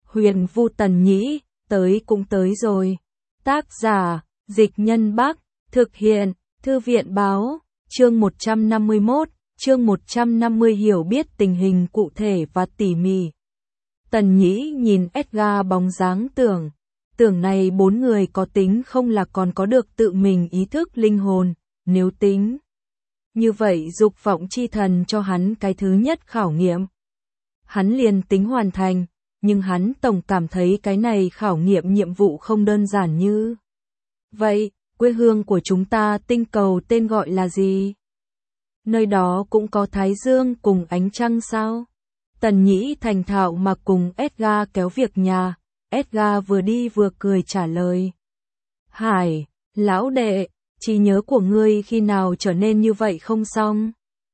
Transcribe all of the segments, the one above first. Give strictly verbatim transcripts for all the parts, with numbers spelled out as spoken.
Huyền Vu Tần Nhĩ, tới cũng tới rồi. Tác giả, Dịch Nhân Bắc, thực hiện, Thư viện Báo, chương một trăm năm mươi mốt, chương một trăm năm mươi hiểu biết tình hình cụ thể và tỉ mỉ. Tần Nhĩ nhìn Edgar bóng dáng tưởng, tưởng này bốn người có tính không là còn có được tự mình ý thức linh hồn, nếu tính. Như vậy dục vọng chi thần cho hắn cái thứ nhất khảo nghiệm. Hắn liền tính hoàn thành, nhưng hắn tổng cảm thấy cái này khảo nghiệm nhiệm vụ không đơn giản như. Vậy, quê hương của chúng ta tinh cầu tên gọi là gì? Nơi đó cũng có Thái Dương cùng ánh trăng sao? Tần Nhĩ thành thạo mà cùng Edgar kéo việc nhà, Edgar vừa đi vừa cười trả lời. Hải, lão đệ, trí nhớ của ngươi khi nào trở nên như vậy không xong?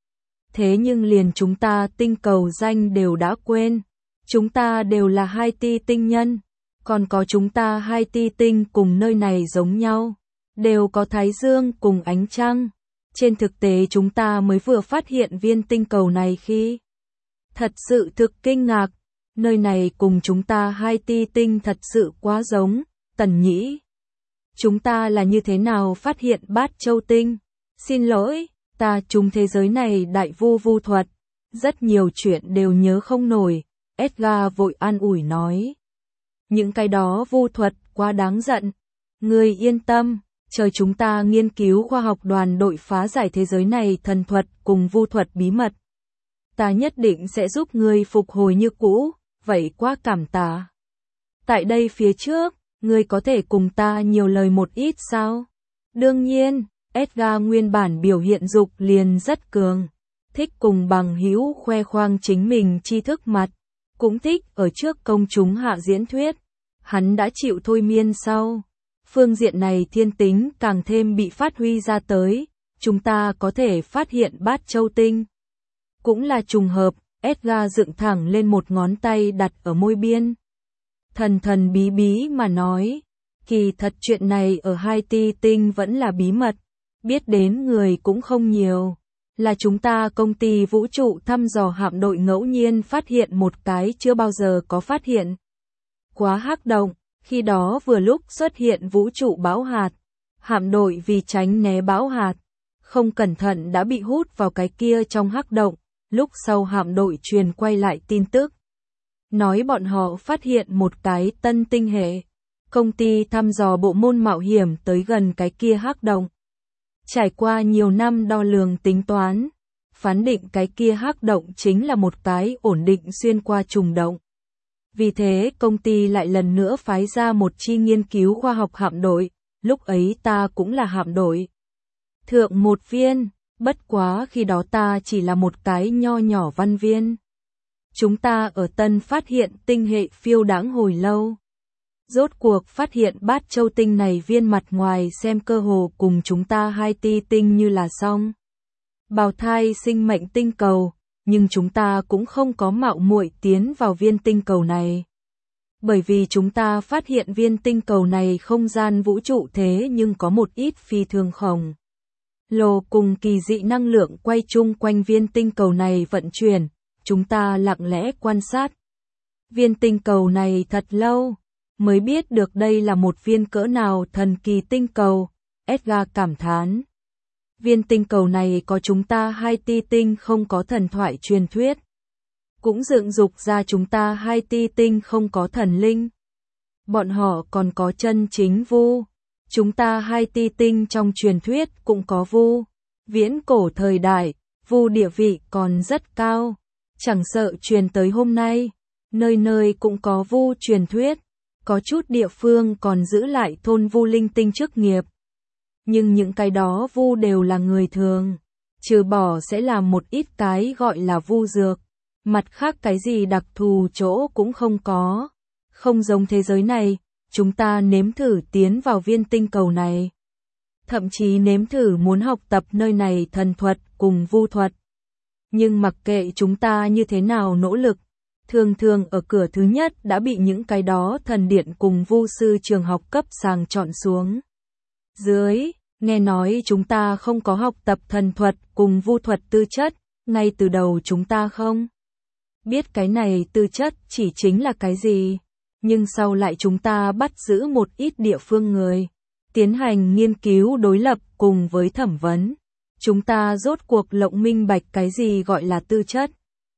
Thế nhưng liền chúng ta tinh cầu danh đều đã quên, chúng ta đều là hai ti tinh nhân, còn có chúng ta hai ti tinh cùng nơi này giống nhau, đều có Thái Dương cùng ánh trăng. Trên thực tế chúng ta mới vừa phát hiện viên tinh cầu này khi thật sự thực kinh ngạc, nơi này cùng chúng ta hai ti tinh thật sự quá giống. Tần Nhĩ, chúng ta là như thế nào phát hiện Bát Châu tinh? Xin lỗi, ta trúng thế giới này đại vu vu thuật, rất nhiều chuyện đều nhớ không nổi. Edgar vội an ủi nói. Những cái đó vu thuật quá đáng giận. Ngươi yên tâm, chờ chúng ta nghiên cứu khoa học đoàn đội phá giải thế giới này thần thuật cùng vu thuật bí mật. Ta nhất định sẽ giúp ngươi phục hồi như cũ, vậy quá cảm tạ. Tại đây phía trước, ngươi có thể cùng ta nhiều lời một ít sao? Đương nhiên, Edgar nguyên bản biểu hiện dục liền rất cường, thích cùng bằng hữu khoe khoang chính mình tri thức mặt, cũng thích ở trước công chúng hạ diễn thuyết. Hắn đã chịu thôi miên sau, phương diện này thiên tính càng thêm bị phát huy ra tới, chúng ta có thể phát hiện Bát Châu tinh. Cũng là trùng hợp, Edgar dựng thẳng lên một ngón tay đặt ở môi biên. Thần thần bí bí mà nói, kỳ thật chuyện này ở hai ti tinh vẫn là bí mật, biết đến người cũng không nhiều. Là chúng ta công ty vũ trụ thăm dò hạm đội ngẫu nhiên phát hiện một cái chưa bao giờ có phát hiện quá hắc động, khi đó vừa lúc xuất hiện vũ trụ bão hạt. Hạm đội vì tránh né bão hạt, không cẩn thận đã bị hút vào cái kia trong hắc động, lúc sau hạm đội truyền quay lại tin tức. Nói bọn họ phát hiện một cái tân tinh hệ, công ty thăm dò bộ môn mạo hiểm tới gần cái kia hắc động. Trải qua nhiều năm đo lường tính toán, phán định cái kia hắc động chính là một cái ổn định xuyên qua trùng động. Vì thế công ty lại lần nữa phái ra một chi nghiên cứu khoa học hạm đội, lúc ấy ta cũng là hạm đội thượng một viên, bất quá khi đó ta chỉ là một cái nho nhỏ văn viên. Chúng ta ở Tân phát hiện tinh hệ phiêu đãng hồi lâu. Rốt cuộc phát hiện Bát Châu tinh này viên mặt ngoài xem cơ hồ cùng chúng ta hai ti tinh như là song bào thai sinh mệnh tinh cầu, nhưng chúng ta cũng không có mạo muội tiến vào viên tinh cầu này. Bởi vì chúng ta phát hiện viên tinh cầu này không gian vũ trụ thế nhưng có một ít phi thường khổng lồ cùng kỳ dị năng lượng quay chung quanh viên tinh cầu này vận chuyển, chúng ta lặng lẽ quan sát viên tinh cầu này thật lâu, mới biết được đây là một viên cỡ nào thần kỳ tinh cầu. Edgar cảm thán. Viên tinh cầu này có chúng ta hai ti tinh không có thần thoại truyền thuyết. Cũng dựng dục ra chúng ta hai ti tinh không có thần linh. Bọn họ còn có chân chính vu. Chúng ta hai ti tinh trong truyền thuyết cũng có vu. Viễn cổ thời đại, vu địa vị còn rất cao. Chẳng sợ truyền tới hôm nay, nơi nơi cũng có vu truyền thuyết. Có chút địa phương còn giữ lại thôn vu linh tinh chức nghiệp. Nhưng những cái đó vu đều là người thường, trừ bỏ sẽ làm một ít cái gọi là vu dược, mặt khác cái gì đặc thù chỗ cũng không có. Không giống thế giới này, chúng ta nếm thử tiến vào viên tinh cầu này. Thậm chí nếm thử muốn học tập nơi này thần thuật cùng vu thuật. Nhưng mặc kệ chúng ta như thế nào nỗ lực, thường thường ở cửa thứ nhất đã bị những cái đó thần điện cùng vu sư trường học cấp sàng chọn xuống. Dưới, nghe nói chúng ta không có học tập thần thuật cùng vu thuật tư chất, ngay từ đầu chúng ta không biết cái này tư chất chỉ chính là cái gì. nhưng sau lại chúng ta bắt giữ một ít địa phương người, tiến hành nghiên cứu đối lập cùng với thẩm vấn. Chúng ta rốt cuộc lộng minh bạch cái gì gọi là tư chất.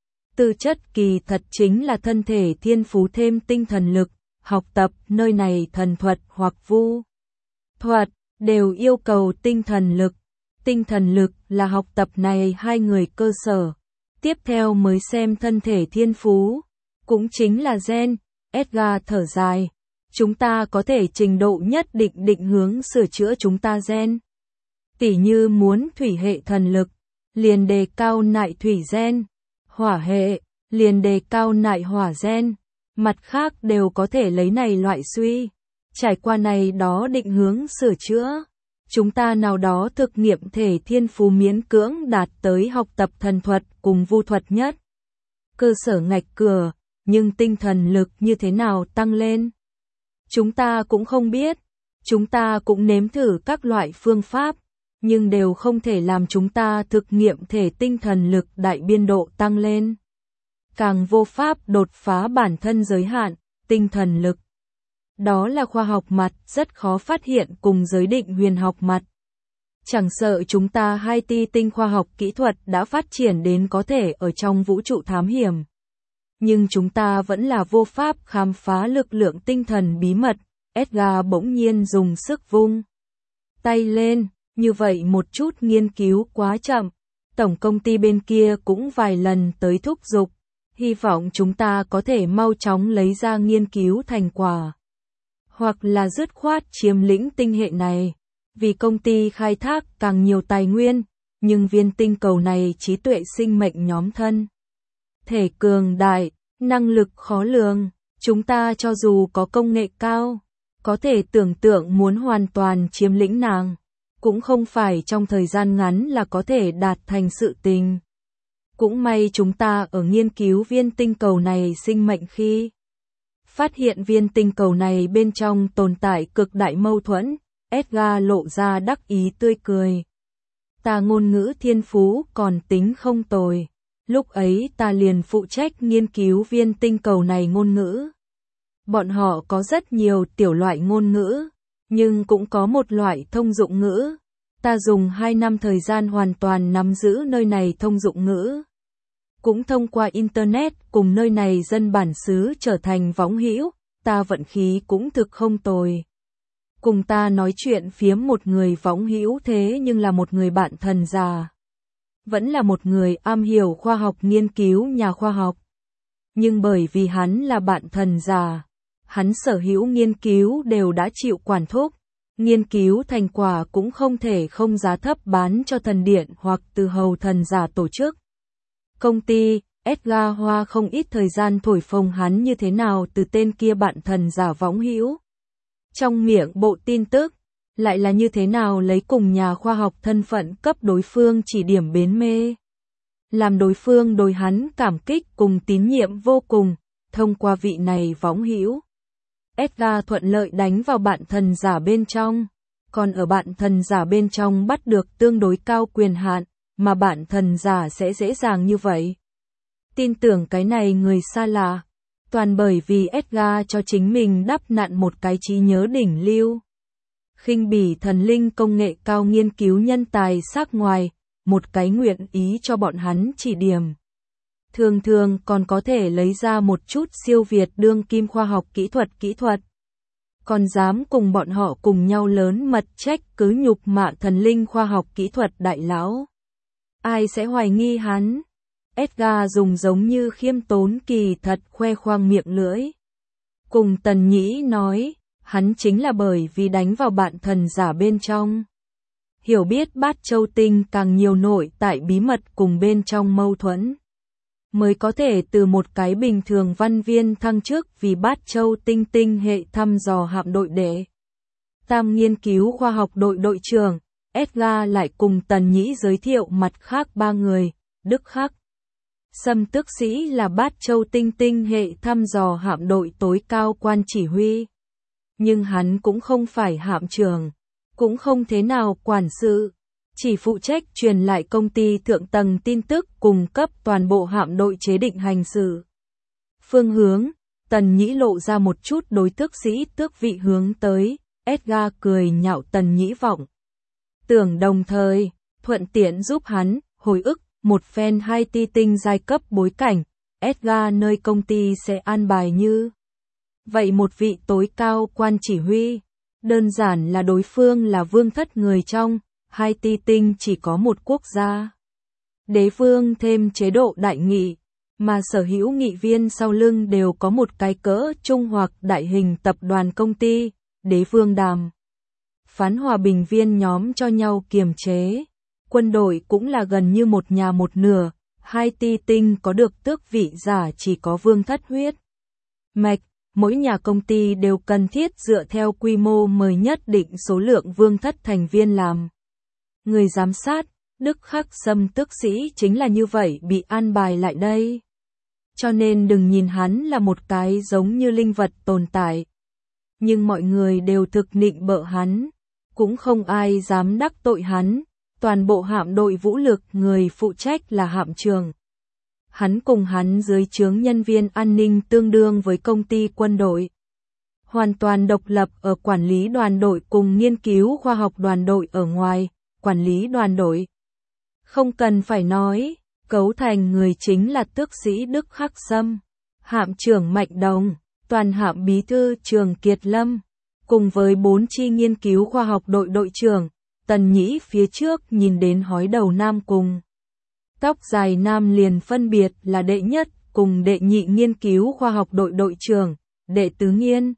Tư chất kỳ thật chính là thân thể thiên phú thêm tinh thần lực, học tập nơi này thần thuật hoặc vu thuật, đều yêu cầu tinh thần lực. Tinh thần lực là học tập này hai người cơ sở. Tiếp theo mới xem thân thể thiên phú, cũng chính là gen. Edgar thở dài. Chúng ta có thể trình độ nhất định định hướng sửa chữa chúng ta gen. Tỉ như muốn thủy hệ thần lực, liền đề cao nại thủy gen. Hỏa hệ, liền đề cao nại hỏa gen. Mặt khác đều có thể lấy này loại suy. Trải qua này đó định hướng sửa chữa. Chúng ta nào đó thực nghiệm thể thiên phú miễn cưỡng đạt tới học tập thần thuật cùng vu thuật nhất. Cơ sở ngạch cửa, nhưng tinh thần lực như thế nào tăng lên? Chúng ta cũng không biết. Chúng ta cũng nếm thử các loại phương pháp, nhưng đều không thể làm chúng ta thực nghiệm thể tinh thần lực đại biên độ tăng lên. Càng vô pháp đột phá bản thân giới hạn, tinh thần lực. Đó là khoa học mặt rất khó phát hiện cùng giới định huyền học mặt. Chẳng sợ chúng ta hai ti tinh khoa học kỹ thuật đã phát triển đến có thể ở trong vũ trụ thám hiểm. Nhưng chúng ta vẫn là vô pháp khám phá lực lượng tinh thần bí mật. Edgar bỗng nhiên dùng sức vung tay lên, như vậy một chút nghiên cứu quá chậm. Tổng công ty bên kia cũng vài lần tới thúc giục, hy vọng chúng ta có thể mau chóng lấy ra nghiên cứu thành quả. Hoặc là dứt khoát chiếm lĩnh tinh hệ này, vì công ty khai thác càng nhiều tài nguyên, nhưng viên tinh cầu này trí tuệ sinh mệnh nhóm thân. Thể cường đại, năng lực khó lường, chúng ta cho dù có công nghệ cao, có thể tưởng tượng muốn hoàn toàn chiếm lĩnh nàng, cũng không phải trong thời gian ngắn là có thể đạt thành sự tình. Cũng may chúng ta ở nghiên cứu viên tinh cầu này sinh mệnh khi phát hiện viên tinh cầu này bên trong tồn tại cực đại mâu thuẫn, Edgar lộ ra đắc ý tươi cười. Ta ngôn ngữ thiên phú còn tính không tồi. Lúc ấy ta liền phụ trách nghiên cứu viên tinh cầu này ngôn ngữ. Bọn họ có rất nhiều tiểu loại ngôn ngữ, nhưng cũng có một loại thông dụng ngữ. Ta dùng hai năm thời gian hoàn toàn nắm giữ nơi này thông dụng ngữ. Cũng thông qua Internet cùng nơi này dân bản xứ trở thành võng hữu, ta vận khí cũng thực không tồi. Cùng ta nói chuyện phiếm một người võng hữu thế nhưng là một người bạn thần già. Vẫn là một người am hiểu khoa học nghiên cứu nhà khoa học. Nhưng bởi vì hắn là bạn thần già, hắn sở hữu nghiên cứu đều đã chịu quản thúc. Nghiên cứu thành quả cũng không thể không giá thấp bán cho thần điện hoặc từ hầu thần giả tổ chức. Công ty, Edgar hoa không ít thời gian thổi phồng hắn như thế nào từ tên kia bạn thần giả võng hữu. Trong miệng bộ tin tức, lại là như thế nào lấy cùng nhà khoa học thân phận cấp đối phương chỉ điểm bến mê. Làm đối phương đối hắn cảm kích cùng tín nhiệm vô cùng, thông qua vị này võng hữu. Edgar thuận lợi đánh vào bạn thần giả bên trong, còn ở bạn thần giả bên trong bắt được tương đối cao quyền hạn, mà bạn thần giả sẽ dễ dàng như vậy. Tin tưởng cái này người xa lạ, toàn bởi vì Edgar cho chính mình đắp nặn một cái trí nhớ đỉnh lưu. Khinh bỉ thần linh công nghệ cao nghiên cứu nhân tài sắc ngoài, một cái nguyện ý cho bọn hắn chỉ điểm. Thường thường còn có thể lấy ra một chút siêu việt đương kim khoa học kỹ thuật kỹ thuật. Còn dám cùng bọn họ cùng nhau lớn mật trách cứ nhục mạ thần linh khoa học kỹ thuật đại lão. Ai sẽ hoài nghi hắn? Edgar dùng giống như khiêm tốn kỳ thật khoe khoang miệng lưỡi. Cùng Tần Nhĩ nói, hắn chính là bởi vì đánh vào bạn thần giả bên trong. Hiểu biết Bát Châu Tinh càng nhiều nội tại bí mật cùng bên trong mâu thuẫn. Mới có thể từ một cái bình thường văn viên thăng chức vì Bát Châu Tinh tinh hệ thăm dò hạm đội đệ. Tam nghiên cứu khoa học đội đội trưởng, Edgar lại cùng Tần Nhĩ giới thiệu mặt khác ba người, Đức Khắc. Sâm tước sĩ là Bát Châu Tinh tinh hệ thăm dò hạm đội tối cao quan chỉ huy. Nhưng hắn cũng không phải hạm trưởng, cũng không thế nào quản sự, chỉ phụ trách truyền lại công ty thượng tầng tin tức cung cấp toàn bộ hạm đội chế định hành xử. Phương hướng, Tần Nhĩ lộ ra một chút đối tước sĩ tước vị hướng tới, Edgar cười nhạo Tần Nhĩ vọng. Tưởng đồng thời, thuận tiện giúp hắn, hồi ức, một phen hai ti tinh giai cấp bối cảnh, Edgar nơi công ty sẽ an bài như. Vậy một vị tối cao quan chỉ huy, đơn giản là đối phương là vương thất người trong, hai ti tinh chỉ có một quốc gia. Đế vương thêm chế độ đại nghị, mà sở hữu nghị viên sau lưng đều có một cái cỡ trung hoặc đại hình tập đoàn công ty, đế vương đàm. Phán hòa bình viên nhóm cho nhau kiềm chế. Quân đội cũng là gần như một nhà một nửa, hai ti tinh có được tước vị giả chỉ có vương thất huyết mạch, mỗi nhà công ty đều cần thiết dựa theo quy mô mời nhất định số lượng vương thất thành viên làm. Người giám sát, Đức Khắc Sâm tước sĩ chính là như vậy bị an bài lại đây. Cho nên đừng nhìn hắn là một cái giống như linh vật tồn tại. Nhưng mọi người đều thực nịnh bợ hắn, cũng không ai dám đắc tội hắn. Toàn bộ hạm đội vũ lực người phụ trách là hạm trưởng. Hắn cùng hắn dưới trướng nhân viên an ninh tương đương với công ty quân đội. Hoàn toàn độc lập ở quản lý đoàn đội cùng nghiên cứu khoa học đoàn đội ở ngoài, quản lý đoàn đội. Không cần phải nói, cấu thành người chính là tước sĩ Đức Khắc Sâm, hạm trưởng Mạnh Đồng, toàn hạm bí thư Trường Kiệt Lâm, cùng với bốn chi nghiên cứu khoa học đội đội trưởng. Tần Nhĩ phía trước nhìn đến hói đầu nam cùng. Tóc dài nam liền phân biệt là đệ nhất cùng đệ nhị nghiên cứu khoa học đội đội trưởng, đệ tứ nghiên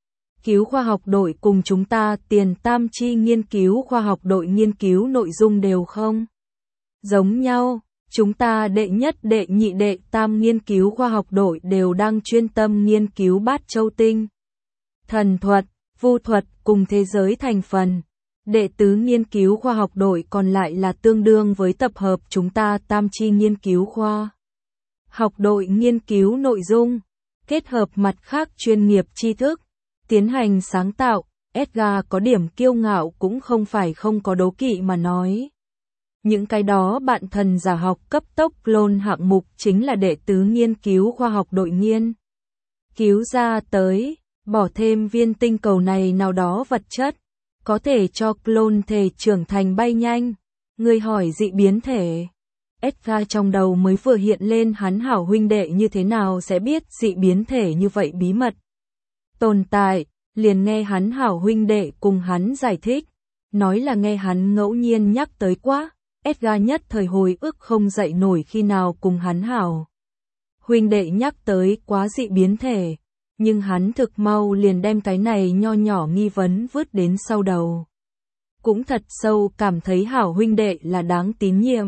cứu khoa học đội cùng chúng ta tiền tam chi nghiên cứu khoa học đội nghiên cứu nội dung đều không giống nhau. Chúng ta đệ nhất đệ nhị đệ tam nghiên cứu khoa học đội đều đang chuyên tâm nghiên cứu bát châu tinh, thần thuật, vu thuật cùng thế giới thành phần. Đệ tứ nghiên cứu khoa học đội còn lại là tương đương với tập hợp chúng ta tam chi nghiên cứu khoa học đội nghiên cứu nội dung, kết hợp mặt khác chuyên nghiệp tri thức, tiến hành sáng tạo. Edgar có điểm kiêu ngạo cũng không phải không có đố kỵ mà nói. Những cái đó bạn thần giả học cấp tốc clone hạng mục chính là đệ tứ nghiên cứu khoa học đội nghiên cứu ra tới, bỏ thêm viên tinh cầu này nào đó vật chất. Có thể cho clone thể trưởng thành bay nhanh. Người hỏi dị biến thể. Edgar trong đầu mới vừa hiện lên hắn hảo huynh đệ như thế nào sẽ biết dị biến thể như vậy bí mật tồn tại, liền nghe hắn hảo huynh đệ cùng hắn giải thích. Nói là nghe hắn ngẫu nhiên nhắc tới quá, Edgar nhất thời hồi ức không dậy nổi khi nào cùng hắn hảo huynh đệ nhắc tới quá dị biến thể. Nhưng hắn thực mau liền đem cái này nho nhỏ nghi vấn vứt đến sau đầu. Cũng thật sâu cảm thấy hảo huynh đệ là đáng tín nhiệm.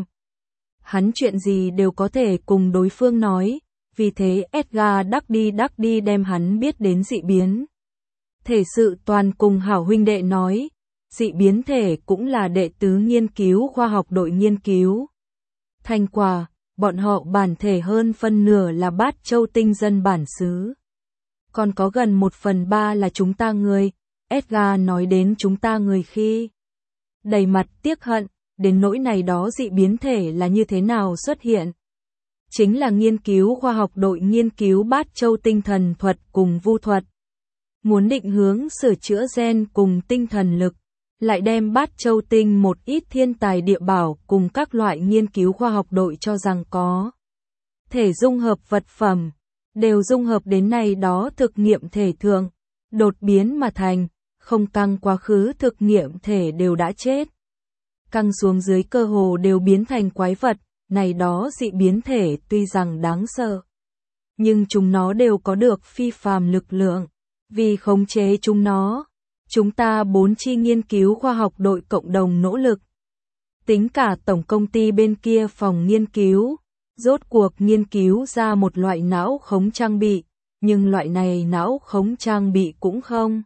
Hắn chuyện gì đều có thể cùng đối phương nói, vì thế Edgar đắc đi đắc đi đem hắn biết đến dị biến thể sự toàn cùng hảo huynh đệ nói. Dị biến thể cũng là đệ tứ nghiên cứu khoa học đội nghiên cứu. Thành quả, bọn họ bản thể hơn phân nửa là bát châu tinh dân bản xứ. Còn có gần một phần ba là chúng ta người. Edgar nói đến chúng ta người khi đầy mặt tiếc hận, đến nỗi này đó dị biến thể là như thế nào xuất hiện. Chính là nghiên cứu khoa học đội nghiên cứu bát châu tinh thần thuật cùng vu thuật. Muốn định hướng sửa chữa gen cùng tinh thần lực, lại đem bát châu tinh một ít thiên tài địa bảo cùng các loại nghiên cứu khoa học đội cho rằng có thể dung hợp vật phẩm. Đều dung hợp đến này đó thực nghiệm thể thượng, đột biến mà thành, không căng quá khứ thực nghiệm thể đều đã chết. Căng xuống dưới cơ hồ đều biến thành quái vật, này đó dị biến thể tuy rằng đáng sợ. Nhưng chúng nó đều có được phi phàm lực lượng, vì khống chế chúng nó. Chúng ta bốn chi nghiên cứu khoa học đội cộng đồng nỗ lực. Tính cả tổng công ty bên kia phòng nghiên cứu. Rốt cuộc nghiên cứu ra một loại não khống trang bị, nhưng loại này não khống trang bị cũng không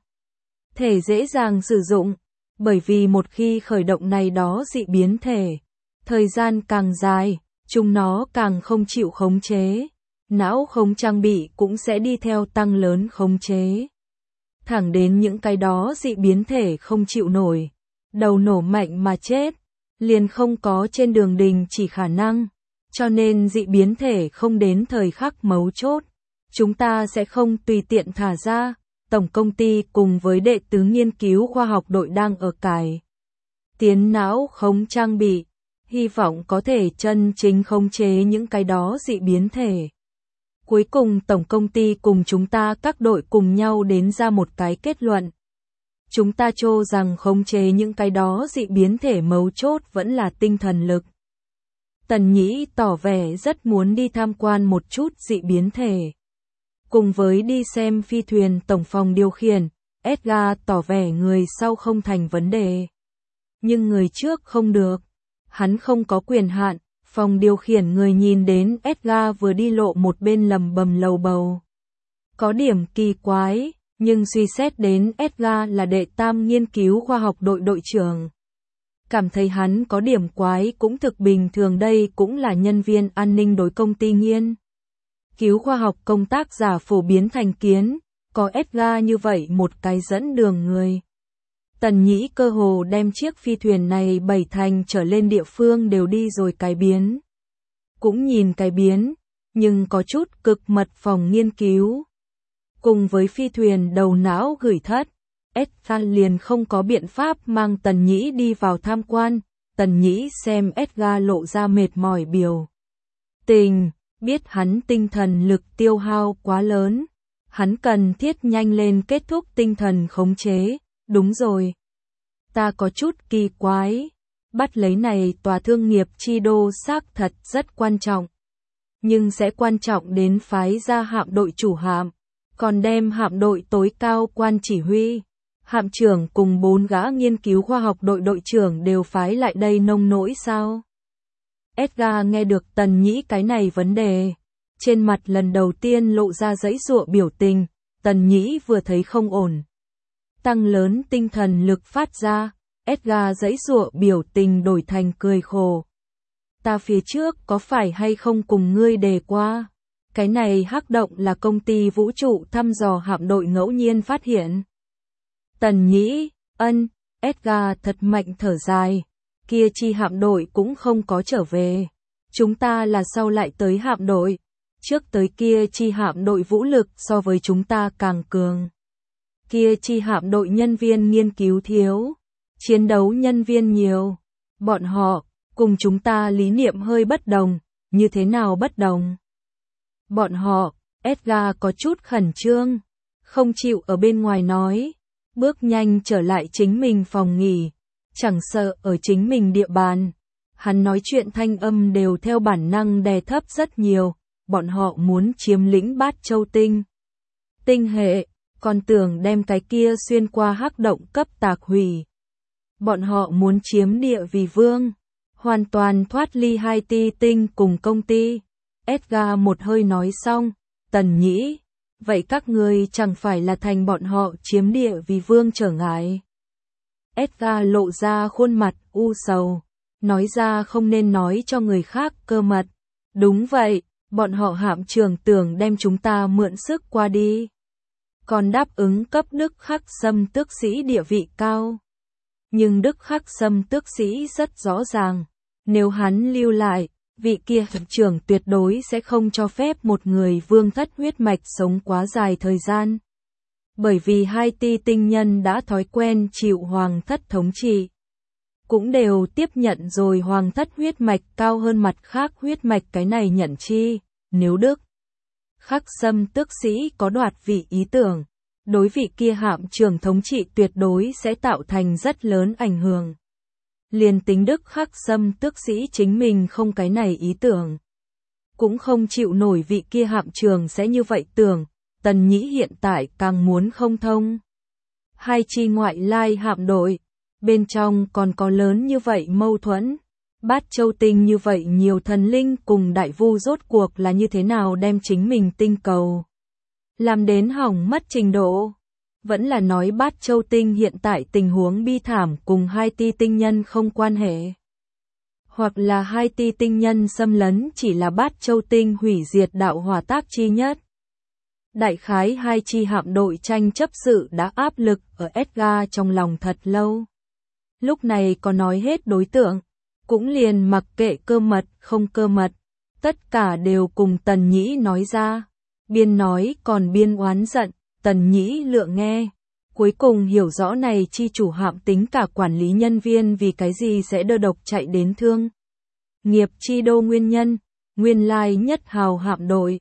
thể dễ dàng sử dụng, bởi vì một khi khởi động này đó dị biến thể, thời gian càng dài, chúng nó càng không chịu khống chế, não khống trang bị cũng sẽ đi theo tăng lớn khống chế. Thẳng đến những cái đó dị biến thể không chịu nổi, đầu nổ mạnh mà chết, liền không có trên đường đình chỉ khả năng. Cho nên dị biến thể không đến thời khắc mấu chốt, chúng ta sẽ không tùy tiện thả ra. Tổng công ty cùng với đệ tứ nghiên cứu khoa học đội đang ở cải tiến não khống trang bị, hy vọng có thể chân chính khống chế những cái đó dị biến thể. Cuối cùng tổng công ty cùng chúng ta các đội cùng nhau đến ra một cái kết luận. Chúng ta cho rằng khống chế những cái đó dị biến thể mấu chốt vẫn là tinh thần lực. Tần Nhĩ tỏ vẻ rất muốn đi tham quan một chút dị biến thể. Cùng với đi xem phi thuyền tổng phòng điều khiển, Edgar tỏ vẻ người sau không thành vấn đề. Nhưng người trước không được. Hắn không có quyền hạn. Phòng điều khiển người nhìn đến Edgar vừa đi lộ một bên lầm bầm lầu bầu. Có điểm kỳ quái, nhưng suy xét đến Edgar là đệ tam nghiên cứu khoa học đội đội trưởng. Cảm thấy hắn có điểm quái cũng thực bình thường, đây cũng là nhân viên an ninh đối công ty nghiên cứu khoa học công tác giả phổ biến thành kiến, có Edgar như vậy một cái dẫn đường người. Tần Nhĩ cơ hồ đem chiếc phi thuyền này bảy thành trở lên địa phương đều đi rồi cái biến. Cũng nhìn cái biến, nhưng có chút cực mật phòng nghiên cứu. Cùng với phi thuyền đầu não gửi thất, Edgar liền không có biện pháp mang Tần Nhĩ đi vào tham quan. Tần Nhĩ xem Edgar lộ ra mệt mỏi biểu tình, biết hắn tinh thần lực tiêu hao quá lớn. Hắn cần thiết nhanh lên kết thúc tinh thần khống chế. Đúng rồi. Ta có chút kỳ quái. Bắt lấy này tòa thương nghiệp chi đô xác thật rất quan trọng. Nhưng sẽ quan trọng đến phái ra hạm đội chủ hạm. Còn đem hạm đội tối cao quan chỉ huy. Hạm trưởng cùng bốn gã nghiên cứu khoa học đội đội trưởng đều phái lại đây nông nỗi sao? Edgar nghe được Tần Nhĩ cái này vấn đề. Trên mặt lần đầu tiên lộ ra giãy giụa biểu tình. Tần Nhĩ vừa thấy không ổn. Tăng lớn tinh thần lực phát ra, Edgar giãy giụa biểu tình đổi thành cười khổ. Ta phía trước có phải hay không cùng ngươi đề qua? Cái này hắc động là công ty vũ trụ thăm dò hạm đội ngẫu nhiên phát hiện. Tần Nhĩ, ân, Edgar thật mạnh thở dài. Kia chi hạm đội cũng không có trở về. Chúng ta là sau lại tới hạm đội. Trước tới kia chi hạm đội vũ lực so với chúng ta càng cường. Kia chi hạm đội nhân viên nghiên cứu thiếu, chiến đấu nhân viên nhiều. Bọn họ, cùng chúng ta lý niệm hơi bất đồng, như thế nào bất đồng? Bọn họ, Edgar có chút khẩn trương, không chịu ở bên ngoài nói, bước nhanh trở lại chính mình phòng nghỉ, chẳng sợ ở chính mình địa bàn. Hắn nói chuyện thanh âm đều theo bản năng đè thấp rất nhiều, bọn họ muốn chiếm lĩnh Bát Châu tinh. Tinh hệ, còn tưởng đem cái kia xuyên qua hắc động cấp tạc hủy. Bọn họ muốn chiếm địa vì vương, hoàn toàn thoát ly hai ti tinh cùng công ty. Edgar một hơi nói xong, Tần Nhĩ, vậy các ngươi chẳng phải là thành bọn họ chiếm địa vì vương trở ngại. Edgar lộ ra khuôn mặt u sầu, nói ra không nên nói cho người khác cơ mật. Đúng vậy, bọn họ hạm trưởng tưởng đem chúng ta mượn sức qua đi. Còn đáp ứng cấp Đức Khắc Sâm tước sĩ địa vị cao. Nhưng Đức Khắc Sâm tước sĩ rất rõ ràng, nếu hắn lưu lại, vị kia hạm trưởng tuyệt đối sẽ không cho phép một người vương thất huyết mạch sống quá dài thời gian. Bởi vì hai ti tinh nhân đã thói quen chịu hoàng thất thống trị. Cũng đều tiếp nhận rồi hoàng thất huyết mạch cao hơn mặt khác huyết mạch cái này nhận chi, nếu Đức Khắc Sâm tước sĩ có đoạt vị ý tưởng, đối vị kia hạm trưởng thống trị tuyệt đối sẽ tạo thành rất lớn ảnh hưởng. Liền tính Đức Khắc Sâm tước sĩ chính mình không cái này ý tưởng, cũng không chịu nổi vị kia hạm trưởng sẽ như vậy tưởng. Tần Nhĩ hiện tại càng muốn không thông. Hai chi ngoại lai hạm đội, bên trong còn có lớn như vậy mâu thuẫn. Bát Châu tinh như vậy nhiều thần linh cùng đại vu rốt cuộc là như thế nào đem chính mình tinh cầu làm đến hỏng mất trình độ. Vẫn là nói Bát Châu tinh hiện tại tình huống bi thảm cùng hai ti tinh nhân không quan hệ. Hoặc là hai ti tinh nhân xâm lấn chỉ là Bát Châu tinh hủy diệt đạo hỏa tác chi nhất. Đại khái hai chi hạm đội tranh chấp sự đã áp lực ở Edgar trong lòng thật lâu. Lúc này có nói hết đối tượng, cũng liền mặc kệ cơ mật không cơ mật, tất cả đều cùng Tần Nhĩ nói ra. Biên nói còn biên oán giận, Tần Nhĩ Lượng nghe. Cuối cùng hiểu rõ này chi chủ hạm tính cả quản lý nhân viên vì cái gì sẽ đơn độc chạy đến thương nghiệp chi đô nguyên nhân, nguyên lai Nhất Hào hạm đội.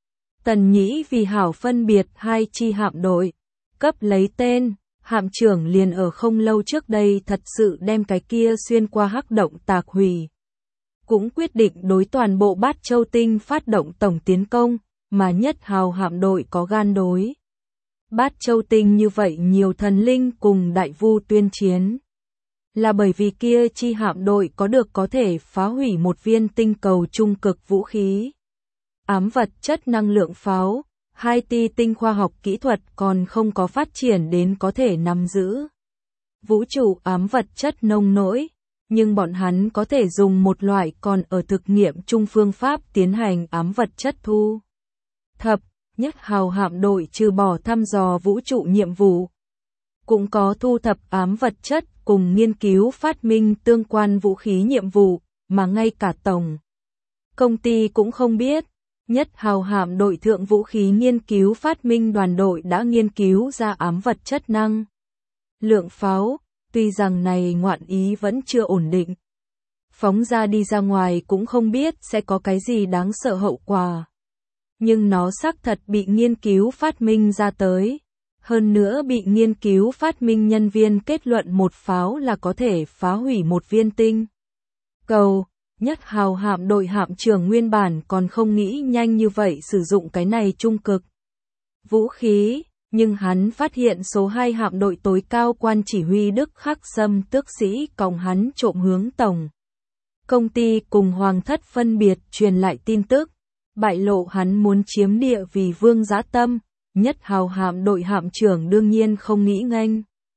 Tần Nhĩ vì hảo phân biệt hai chi hạm đội, cấp lấy tên, hạm trưởng liền ở không lâu trước đây thật sự đem cái kia xuyên qua hắc động tạc hủy. Cũng quyết định đối toàn bộ Bát Châu Tinh phát động tổng tiến công, mà Nhất Hào hạm đội có gan đối. Bát Châu Tinh như vậy nhiều thần linh cùng đại vu tuyên chiến. Là bởi vì kia chi hạm đội có được có thể phá hủy một viên tinh cầu trung cực vũ khí. Ám vật chất năng lượng pháo, hai ti tinh khoa học kỹ thuật còn không có phát triển đến có thể nắm giữ. Vũ trụ ám vật chất nông nỗi, nhưng bọn hắn có thể dùng một loại còn ở thực nghiệm chung phương pháp tiến hành ám vật chất thu thập. Nhất Hào hạm đội trừ bỏ thăm dò vũ trụ nhiệm vụ, cũng có thu thập ám vật chất cùng nghiên cứu phát minh tương quan vũ khí nhiệm vụ, mà ngay cả tổng công ty cũng không biết. Nhất Hào hạm đội thượng vũ khí nghiên cứu phát minh đoàn đội đã nghiên cứu ra ám vật chất năng lượng pháo, tuy rằng này ngoạn ý vẫn chưa ổn định. Phóng ra đi ra ngoài cũng không biết sẽ có cái gì đáng sợ hậu quả. Nhưng nó xác thật bị nghiên cứu phát minh ra tới. Hơn nữa bị nghiên cứu phát minh nhân viên kết luận một pháo là có thể phá hủy một viên tinh cầu. Nhất Hào hạm đội hạm trưởng nguyên bản còn không nghĩ nhanh như vậy sử dụng cái này trung cực vũ khí, nhưng hắn phát hiện số hai hạm đội tối cao quan chỉ huy Đức Khắc Sâm tước sĩ còng hắn trộm hướng tổng công ty cùng hoàng thất phân biệt truyền lại tin tức, bại lộ hắn muốn chiếm địa vì vương giá tâm. Nhất Hào hạm đội hạm trưởng đương nhiên không nghĩ nghênh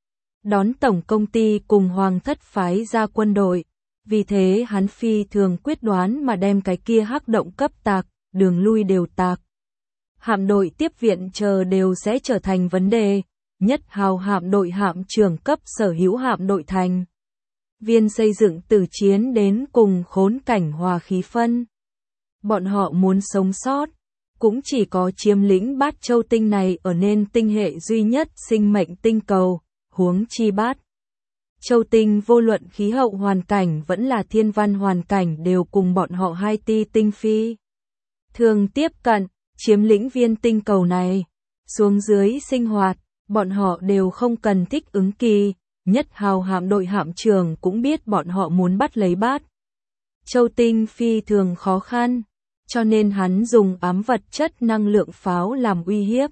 đón tổng công ty cùng hoàng thất phái ra quân đội, vì thế hắn phi thường quyết đoán mà đem cái kia hắc động cấp tạc, đường lui đều tạc. Hạm đội tiếp viện chờ đều sẽ trở thành vấn đề. Nhất Hào hạm đội hạm trưởng cấp sở hữu hạm đội thành viên xây dựng từ chiến đến cùng khốn cảnh hòa khí phân. Bọn họ muốn sống sót, cũng chỉ có chiếm lĩnh Bát Châu Tinh này ở nên tinh hệ duy nhất sinh mệnh tinh cầu, huống chi Bát Châu Tinh vô luận khí hậu hoàn cảnh vẫn là thiên văn hoàn cảnh đều cùng bọn họ hai ti tinh phi thường tiếp cận, chiếm lĩnh viên tinh cầu này, xuống dưới sinh hoạt, bọn họ đều không cần thích ứng kỳ. Nhất Hào hạm đội hạm trưởng cũng biết bọn họ muốn bắt lấy Bát Châu Tinh phi thường khó khăn, cho nên hắn dùng ám vật chất năng lượng pháo làm uy hiếp.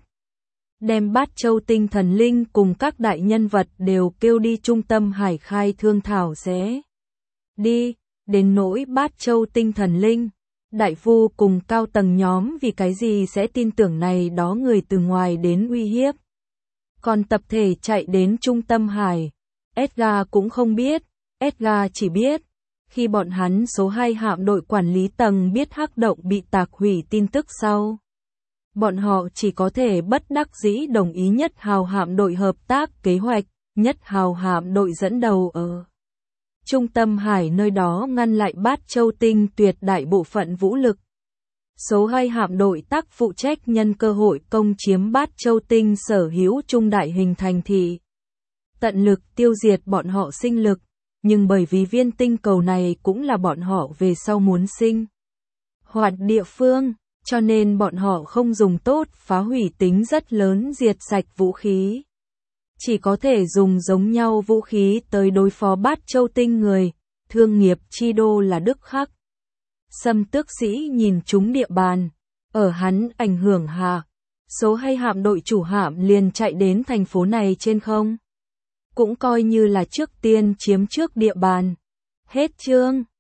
Đem Bát Châu Tinh thần linh cùng các đại nhân vật đều kêu đi trung tâm hải khai thương thảo sẽ đi, đến nỗi Bát Châu Tinh thần linh, đại vu cùng cao tầng nhóm vì cái gì sẽ tin tưởng này đó người từ ngoài đến uy hiếp. Còn tập thể chạy đến trung tâm hải, Edgar cũng không biết, Edgar chỉ biết, khi bọn hắn số hai hạm đội quản lý tầng biết hắc động bị tạc hủy tin tức sau. Bọn họ chỉ có thể bất đắc dĩ đồng ý Nhất Hào hạm đội hợp tác kế hoạch. Nhất Hào hạm đội dẫn đầu ở trung tâm hải nơi đó ngăn lại Bát Châu Tinh tuyệt đại bộ phận vũ lực. Số hai hạm đội tác phụ trách nhân cơ hội công chiếm Bát Châu Tinh sở hữu trung đại hình thành thị. Tận lực tiêu diệt bọn họ sinh lực, nhưng bởi vì viên tinh cầu này cũng là bọn họ về sau muốn sinh hoạt địa phương, cho nên bọn họ không dùng tốt phá hủy tính rất lớn diệt sạch vũ khí. Chỉ có thể dùng giống nhau vũ khí tới đối phó Bát Châu Tinh người. Thương nghiệp chi đô là Đức Khắc Sâm tước sĩ nhìn trúng địa bàn, ở hắn ảnh hưởng hạ, số hai hạm đội chủ hạm liền chạy đến thành phố này trên không. Cũng coi như là trước tiên chiếm trước địa bàn. Hết chương.